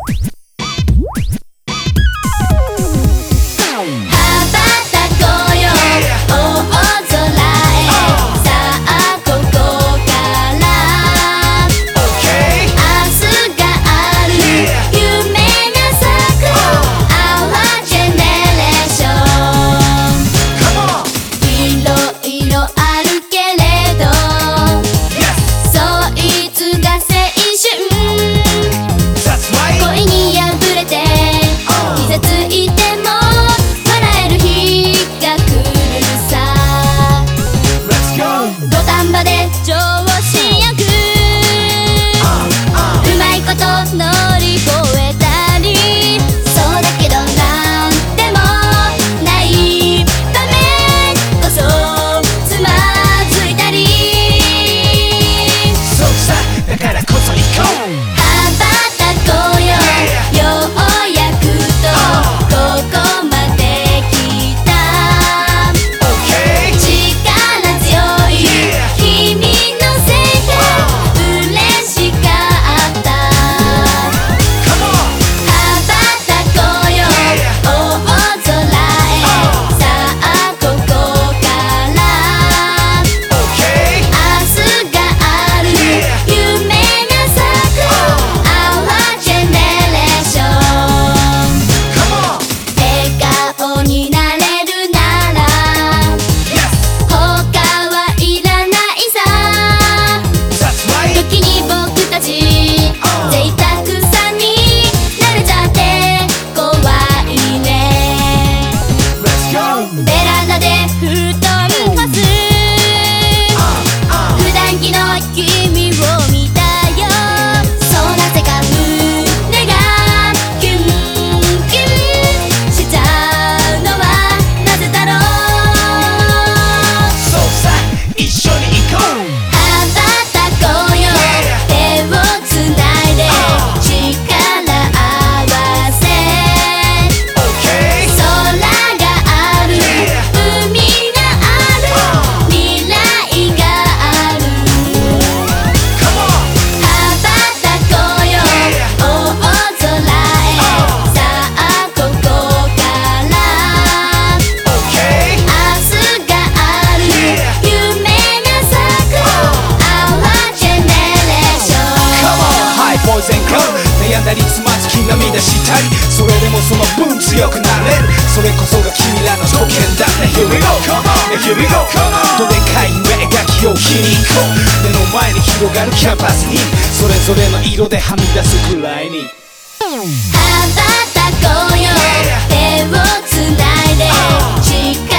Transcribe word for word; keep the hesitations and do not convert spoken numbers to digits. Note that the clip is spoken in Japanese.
悩んだりつまずき涙したり、それでもその分強くなれる、それこそが君らの条件だね。 Here we go, here we go。 どでかい上描きを日に行こう、目の前に広がるキャンパスにそれぞれの色ではみ出すくらいに羽ばたこうよ、手をつないで